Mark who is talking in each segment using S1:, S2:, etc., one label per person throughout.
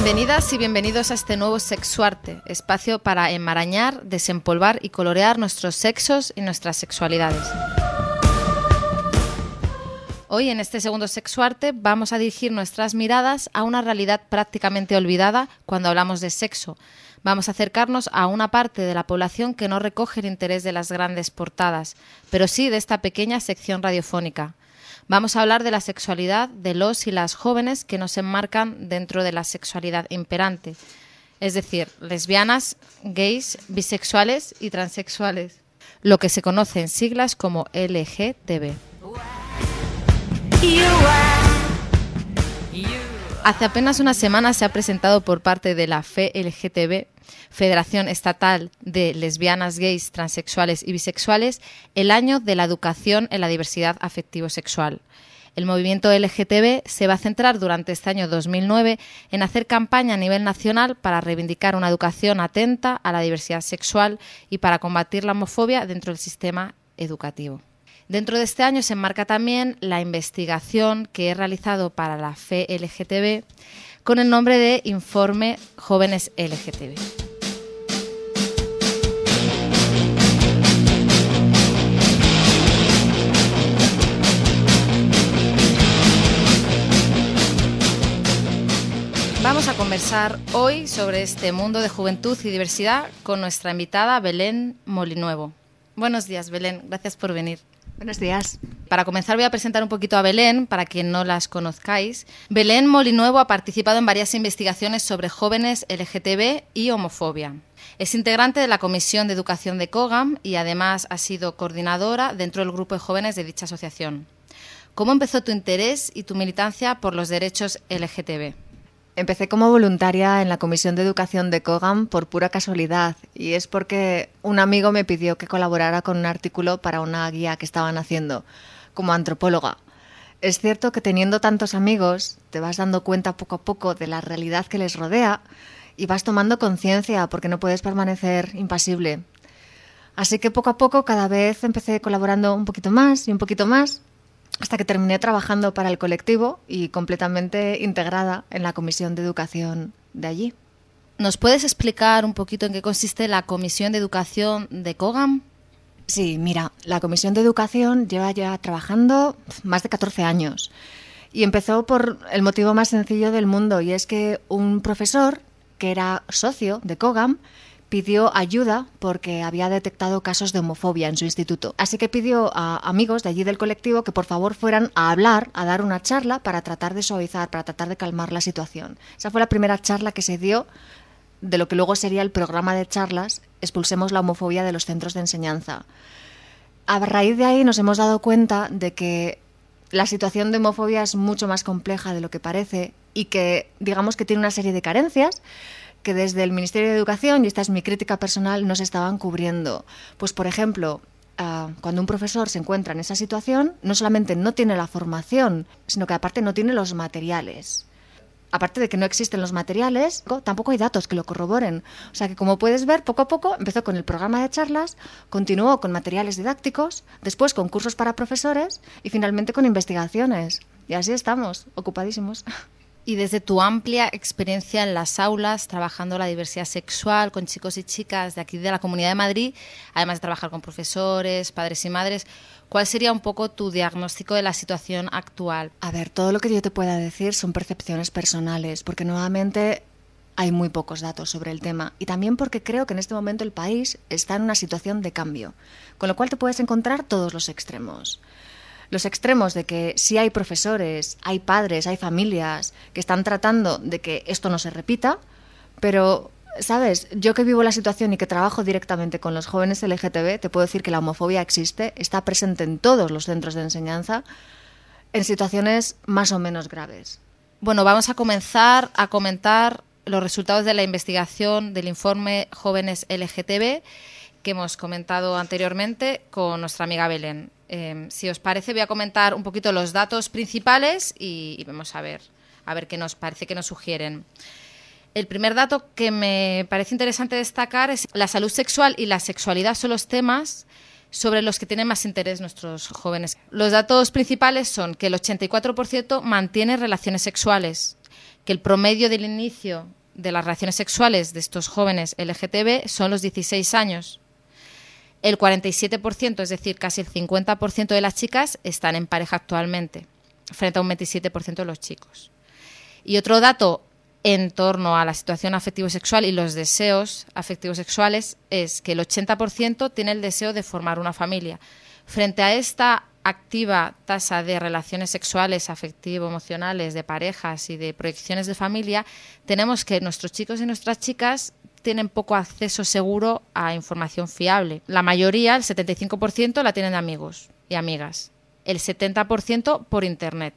S1: Bienvenidas y bienvenidos a este nuevo Sexuarte, espacio para enmarañar, desempolvar y colorear nuestros sexos y nuestras sexualidades. Hoy en este segundo Sexuarte vamos a dirigir nuestras miradas a una realidad prácticamente olvidada cuando hablamos de sexo. Vamos a acercarnos a una parte de la población que no recoge el interés de las grandes portadas, pero sí de esta pequeña sección radiofónica. Vamos a hablar de la sexualidad de los y las jóvenes que nos enmarcan dentro de la sexualidad imperante, es decir, lesbianas, gays, bisexuales y transexuales, lo que se conoce en siglas como LGTB. Hace apenas una semana se ha presentado por parte de la FELGTB, Federación Estatal de Lesbianas, Gays, Transexuales y Bisexuales, el Año de la Educación en la Diversidad Afectivo-Sexual. El movimiento LGTB se va a centrar durante este año 2009 en hacer campaña a nivel nacional para reivindicar una educación atenta a la diversidad sexual y para combatir la homofobia dentro del sistema educativo. Dentro de este año se enmarca también la investigación que he realizado para la FELGTB con el nombre de Informe Jóvenes LGTB. Vamos a conversar hoy sobre este mundo de juventud y diversidad con nuestra invitada Belén Molinuevo. Buenos días, Belén. Gracias por venir.
S2: Buenos días.
S1: Para comenzar voy a presentar un poquito a Belén, para quien no las conozcáis. Belén Molinuevo ha participado en varias investigaciones sobre jóvenes LGTB y homofobia. Es integrante de la Comisión de Educación de COGAM y además ha sido coordinadora dentro del grupo de jóvenes de dicha asociación. ¿Cómo empezó tu interés y tu militancia por los derechos LGTB?
S2: Empecé como voluntaria en la Comisión de Educación de COGAM por pura casualidad, y es porque un amigo me pidió que colaborara con un artículo para una guía que estaban haciendo como antropóloga. Es cierto que teniendo tantos amigos te vas dando cuenta poco a poco de la realidad que les rodea y vas tomando conciencia porque no puedes permanecer impasible. Así que poco a poco cada vez empecé colaborando un poquito más y un poquito más, hasta que terminé trabajando para el colectivo y completamente integrada en la Comisión de Educación de allí.
S1: ¿Nos puedes explicar un poquito en qué consiste la Comisión de Educación de COGAM?
S2: Sí, mira, la Comisión de Educación lleva ya trabajando más de 14 años y empezó por el motivo más sencillo del mundo, y es que un profesor que era socio de COGAM pidió ayuda porque había detectado casos de homofobia en su instituto. Así que pidió a amigos de allí del colectivo que por favor fueran a hablar, a dar una charla para tratar de suavizar, para tratar de calmar la situación. Esa fue la primera charla que se dio de lo que luego sería el programa de charlas Expulsemos la homofobia de los centros de enseñanza. A raíz de ahí nos hemos dado cuenta de que la situación de homofobia es mucho más compleja de lo que parece y que, digamos, que tiene una serie de carencias que desde el Ministerio de Educación, y esta es mi crítica personal, no se estaban cubriendo. Pues, por ejemplo, cuando un profesor se encuentra en esa situación, no solamente no tiene la formación, sino que aparte no tiene los materiales. Aparte de que no existen los materiales, tampoco hay datos que lo corroboren. O sea que, como puedes ver, poco a poco empezó con el programa de charlas, continuó con materiales didácticos, después con cursos para profesores y finalmente con investigaciones. Y así estamos, ocupadísimos.
S1: Y desde tu amplia experiencia en las aulas, trabajando la diversidad sexual con chicos y chicas de aquí de la Comunidad de Madrid, además de trabajar con profesores, padres y madres, ¿cuál sería un poco tu diagnóstico de la situación actual?
S2: A ver, todo lo que yo te pueda decir son percepciones personales, porque nuevamente hay muy pocos datos sobre el tema, y también porque creo que en este momento el país está en una situación de cambio, con lo cual te puedes encontrar todos los extremos. Los extremos de que sí hay profesores, hay padres, hay familias que están tratando de que esto no se repita, pero, ¿sabes? Yo que vivo la situación y que trabajo directamente con los jóvenes LGTB, te puedo decir que la homofobia existe, está presente en todos los centros de enseñanza, en situaciones más o menos graves.
S1: Bueno, vamos a comenzar a comentar los resultados de la investigación del informe Jóvenes LGTB que hemos comentado anteriormente con nuestra amiga Belén. Si os parece, voy a comentar un poquito los datos principales y vamos a ver qué nos parece, qué nos sugieren. El primer dato que me parece interesante destacar es la salud sexual y la sexualidad son los temas sobre los que tienen más interés nuestros jóvenes. Los datos principales son que el 84% mantiene relaciones sexuales, que el promedio del inicio de las relaciones sexuales de estos jóvenes LGTB son los 16 años. El 47%, es decir, casi el 50% de las chicas están en pareja actualmente, frente a un 27% de los chicos. Y otro dato en torno a la situación afectivo-sexual y los deseos afectivo-sexuales es que el 80% tiene el deseo de formar una familia. Frente a esta activa tasa de relaciones sexuales, afectivo-emocionales, de parejas y de proyecciones de familia, tenemos que nuestros chicos y nuestras chicas tienen poco acceso seguro a información fiable. La mayoría, el 75%, la tienen de amigos y amigas. El 70% por Internet.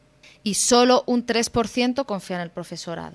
S1: Y solo un 3% confía en el profesorado.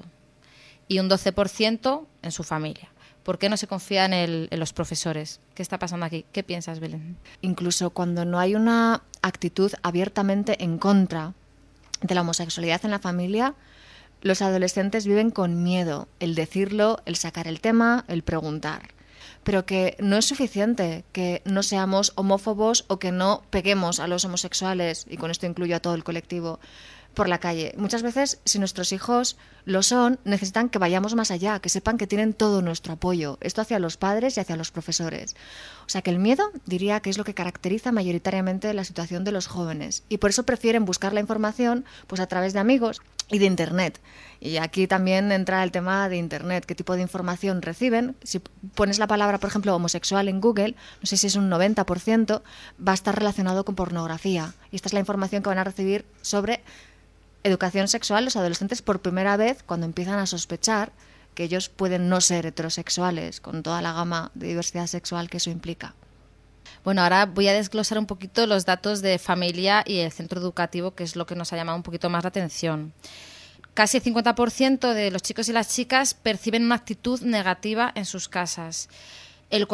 S1: Y un 12% en su familia. ¿Por qué no se confía en los profesores? ¿Qué está pasando aquí? ¿Qué piensas, Belén?
S2: Incluso cuando no hay una actitud abiertamente en contra de la homosexualidad en la familia, los adolescentes viven con miedo, el decirlo, el sacar el tema, el preguntar. Pero que no es suficiente que no seamos homófobos o que no peguemos a los homosexuales, y con esto incluyo a todo el colectivo, por la calle. Muchas veces, si nuestros hijos lo son, necesitan que vayamos más allá, que sepan que tienen todo nuestro apoyo. Esto hacia los padres y hacia los profesores. O sea que el miedo, diría que es lo que caracteriza mayoritariamente la situación de los jóvenes. Y por eso prefieren buscar la información pues a través de amigos y de Internet. Y aquí también entra el tema de Internet, qué tipo de información reciben. Si pones la palabra, por ejemplo, homosexual en Google, no sé si es un 90%, va a estar relacionado con pornografía. Y esta es la información que van a recibir sobre educación sexual los adolescentes por primera vez cuando empiezan a sospechar que ellos pueden no ser heterosexuales, con toda la gama de diversidad sexual que eso implica.
S1: Bueno, ahora voy a desglosar un poquito los datos de familia y el centro educativo, que es lo que nos ha llamado un poquito más la atención. Casi el 50% de los chicos y las chicas perciben una actitud negativa en sus casas. El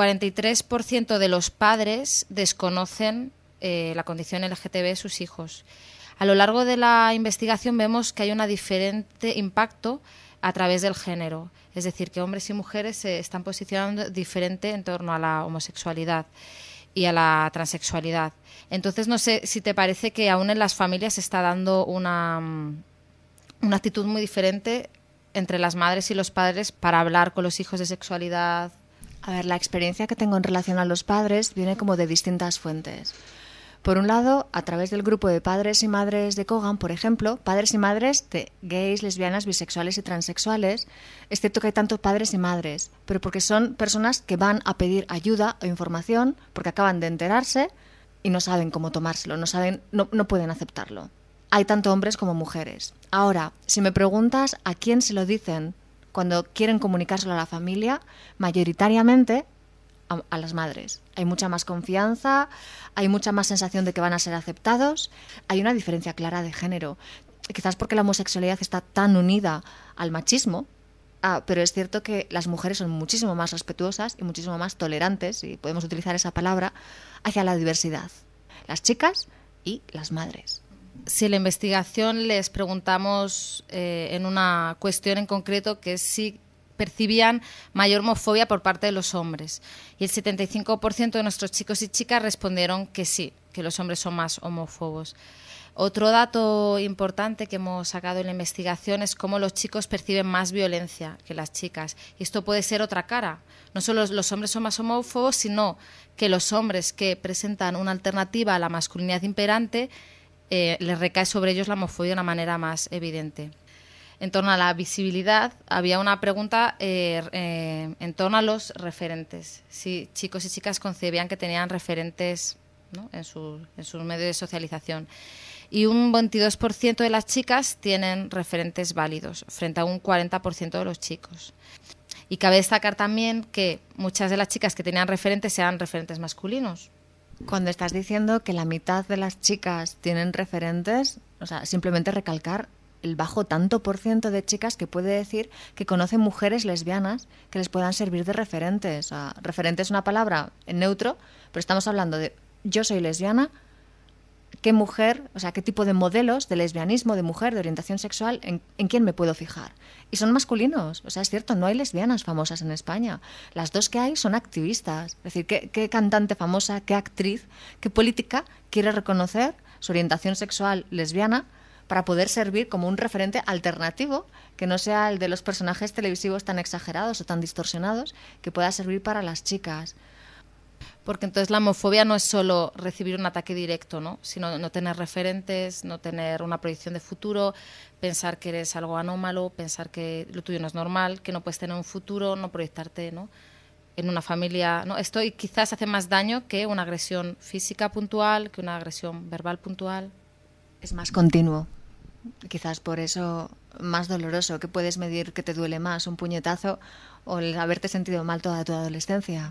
S1: 43% de los padres desconocen la condición LGTB de sus hijos. A lo largo de la investigación vemos que hay un diferente impacto a través del género. Es decir, que hombres y mujeres se están posicionando diferente en torno a la homosexualidad y a la transexualidad. Entonces, no sé si te parece que aún en las familias se está dando una actitud muy diferente entre las madres y los padres para hablar con los hijos de sexualidad.
S2: A ver, la experiencia que tengo en relación a los padres viene como de distintas fuentes. Por un lado, a través del grupo de padres y madres de Kogan, por ejemplo, padres y madres de gays, lesbianas, bisexuales y transexuales, es cierto que hay tantos padres y madres, pero porque son personas que van a pedir ayuda o información porque acaban de enterarse y no saben cómo tomárselo, no pueden aceptarlo. Hay tanto hombres como mujeres. Ahora, si me preguntas a quién se lo dicen cuando quieren comunicárselo a la familia, mayoritariamente a las madres. Hay mucha más confianza, hay mucha más sensación de que van a ser aceptados, hay una diferencia clara de género. Quizás porque la homosexualidad está tan unida al machismo, pero es cierto que las mujeres son muchísimo más respetuosas y muchísimo más tolerantes, si podemos utilizar esa palabra, hacia la diversidad. Las chicas y las madres.
S1: Si en la investigación les preguntamos en una cuestión en concreto que es si percibían mayor homofobia por parte de los hombres. Y el 75% de nuestros chicos y chicas respondieron que sí, que los hombres son más homófobos. Otro dato importante que hemos sacado en la investigación es cómo los chicos perciben más violencia que las chicas. Y esto puede ser otra cara. No solo los hombres son más homófobos, sino que los hombres que presentan una alternativa a la masculinidad imperante les recae sobre ellos la homofobia de una manera más evidente. En torno a la visibilidad, había una pregunta en torno a los referentes. Si chicos y chicas concebían que tenían referentes, ¿no?, en sus medios de socialización. Y un 22% de las chicas tienen referentes válidos, frente a un 40% de los chicos. Y cabe destacar también que muchas de las chicas que tenían referentes sean referentes masculinos.
S2: Cuando estás diciendo que la mitad de las chicas tienen referentes, o sea, simplemente recalcar el bajo tanto por ciento de chicas que puede decir que conocen mujeres lesbianas que les puedan servir de referentes. O sea, referente es una palabra en neutro, pero estamos hablando de yo soy lesbiana, qué mujer, o sea, qué tipo de modelos de lesbianismo, de mujer, de orientación sexual, en quién me puedo fijar. Y son masculinos, o sea, es cierto, no hay lesbianas famosas en España. Las dos que hay son activistas. Es decir, qué cantante famosa, qué actriz, qué política quiere reconocer su orientación sexual lesbiana para poder servir como un referente alternativo que no sea el de los personajes televisivos tan exagerados o tan distorsionados, que pueda servir para las chicas.
S1: Porque entonces la homofobia no es solo recibir un ataque directo, ¿no? Sino no tener referentes, no tener una proyección de futuro, pensar que eres algo anómalo, pensar que lo tuyo no es normal, que no puedes tener un futuro, no proyectarte, ¿no?, en una familia, ¿no? Esto quizás hace más daño que una agresión física puntual, que una agresión verbal puntual.
S2: Es más continuo. Quizás por eso más doloroso, que puedes medir que te duele más, un puñetazo o el haberte sentido mal toda tu adolescencia.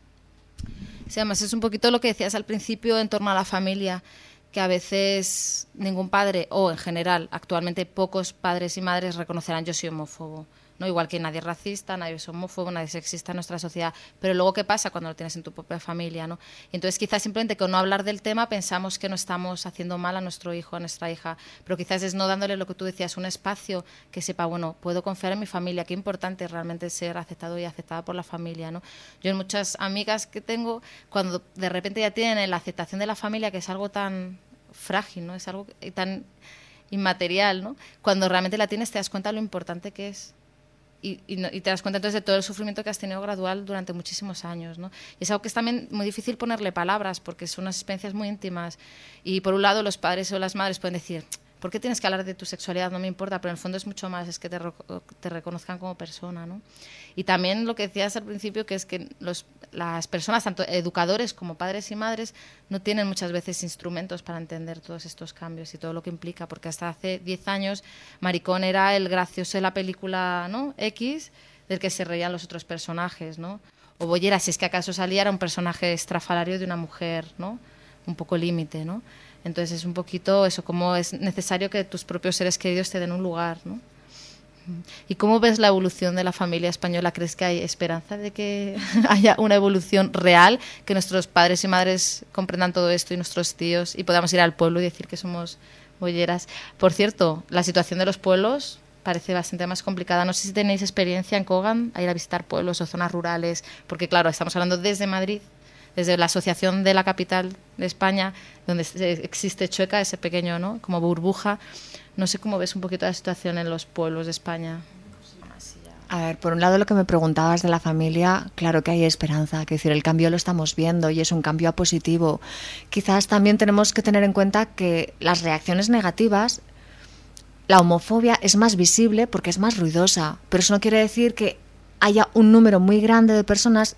S1: Sí, además es un poquito lo que decías al principio en torno a la familia, que a veces ningún padre, o en general, actualmente pocos padres y madres reconocerán yo soy homófobo, ¿no? Igual que nadie es racista, nadie es homófobo, nadie es sexista en nuestra sociedad, pero luego ¿qué pasa cuando lo tienes en tu propia familia, ¿no? Y entonces quizás simplemente con no hablar del tema pensamos que no estamos haciendo mal a nuestro hijo, a nuestra hija, pero quizás es no dándole lo que tú decías, un espacio que sepa, bueno, puedo confiar en mi familia, qué importante es realmente ser aceptado y aceptada por la familia, ¿no? Yo en muchas amigas que tengo, cuando de repente ya tienen la aceptación de la familia, que es algo tan frágil, ¿no? Es algo tan inmaterial, ¿no? Cuando realmente la tienes te das cuenta de lo importante que es. Y te das cuenta entonces de todo el sufrimiento que has tenido gradual durante muchísimos años, ¿no? Y es algo que es también muy difícil ponerle palabras porque son unas experiencias muy íntimas. Y por un lado los padres o las madres pueden decir, ¿por qué tienes que hablar de tu sexualidad? No me importa, pero en el fondo es mucho más, es que te reconozcan como persona, ¿no? Y también lo que decías al principio, que es que las personas, tanto educadores como padres y madres, no tienen muchas veces instrumentos para entender todos estos cambios y todo lo que implica, porque hasta hace 10 años maricón era el gracioso de la película, ¿no?, X, del que se reían los otros personajes, ¿no? O bollera, si es que acaso salía, era un personaje estrafalario de una mujer, ¿no?, un poco límite, ¿no? Entonces es un poquito eso, como es necesario que tus propios seres queridos te den un lugar, ¿no? ¿Y cómo ves la evolución de la familia española? ¿Crees que hay esperanza de que haya una evolución real, que nuestros padres y madres comprendan todo esto y nuestros tíos y podamos ir al pueblo y decir que somos bolleras? Por cierto, la situación de los pueblos parece bastante más complicada. No sé si tenéis experiencia en Kogan a ir a visitar pueblos o zonas rurales, porque claro, estamos hablando desde Madrid, desde la asociación de la capital de España, donde existe Chueca, ese pequeño, ¿no?, como burbuja. No sé cómo ves un poquito la situación en los pueblos de España.
S2: A ver, por un lado lo que me preguntabas de la familia, claro que hay esperanza, que decir, el cambio lo estamos viendo y es un cambio a positivo. Quizás también tenemos que tener en cuenta que las reacciones negativas, la homofobia es más visible porque es más ruidosa, pero eso no quiere decir que haya un número muy grande de personas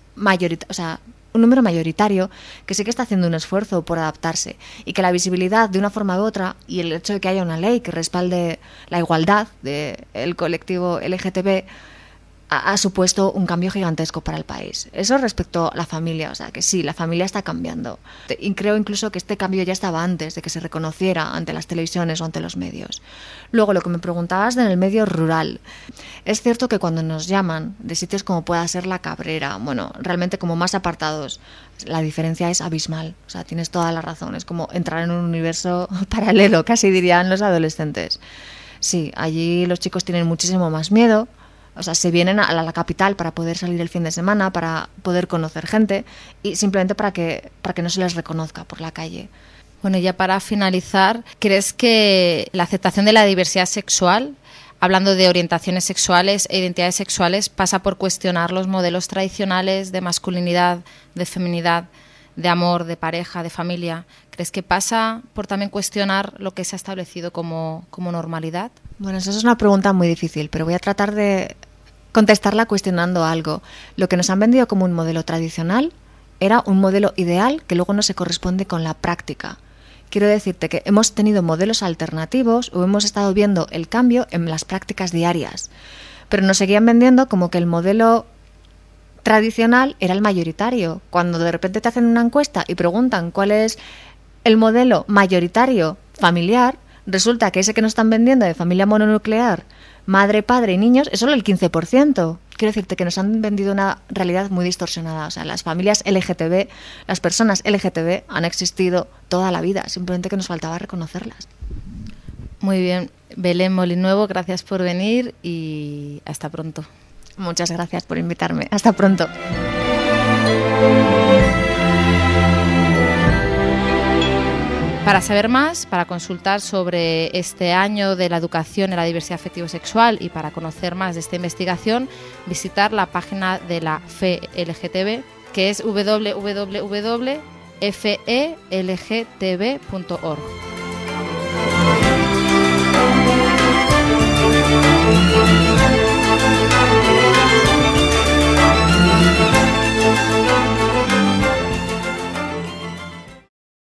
S2: un número mayoritario que sí que está haciendo un esfuerzo por adaptarse y que la visibilidad de una forma u otra y el hecho de que haya una ley que respalde la igualdad del colectivo LGTB ha supuesto un cambio gigantesco para el país. Eso respecto a la familia, o sea que sí, la familia está cambiando. Y creo incluso que este cambio ya estaba antes de que se reconociera ante las televisiones o ante los medios. Luego, lo que me preguntabas en el medio rural. Es cierto que cuando nos llaman de sitios como pueda ser La Cabrera, bueno, realmente como más apartados, la diferencia es abismal. O sea, tienes toda la razón. Es como entrar en un universo paralelo, casi dirían los adolescentes. Sí, allí los chicos tienen muchísimo más miedo. O sea, se vienen a la capital para poder salir el fin de semana, para poder conocer gente y simplemente para que no se les reconozca por la calle.
S1: Bueno, ya para finalizar, ¿crees que la aceptación de la diversidad sexual, hablando de orientaciones sexuales e identidades sexuales, pasa por cuestionar los modelos tradicionales de masculinidad, de feminidad, de amor, de pareja, de familia? ¿Crees que pasa por también cuestionar lo que se ha establecido como normalidad?
S2: Bueno, eso es una pregunta muy difícil, pero voy a tratar de contestarla cuestionando algo. Lo que nos han vendido como un modelo tradicional era un modelo ideal que luego no se corresponde con la práctica. Quiero decirte que hemos tenido modelos alternativos o hemos estado viendo el cambio en las prácticas diarias, pero nos seguían vendiendo como que el modelo tradicional era el mayoritario. Cuando de repente te hacen una encuesta y preguntan cuál es el modelo mayoritario familiar, resulta que ese que nos están vendiendo de familia mononuclear, madre, padre y niños, es solo el 15%. Quiero decirte que nos han vendido una realidad muy distorsionada. O sea, las familias LGTB, las personas LGTB han existido toda la vida, simplemente que nos faltaba reconocerlas.
S1: Muy bien. Belén Molinuevo, gracias por venir y hasta pronto.
S2: Muchas gracias por invitarme. Hasta pronto.
S1: Para saber más, para consultar sobre este año de la educación en la diversidad afectivo-sexual y para conocer más de esta investigación, visitar la página de la FELGTB, que es www.felgtb.org.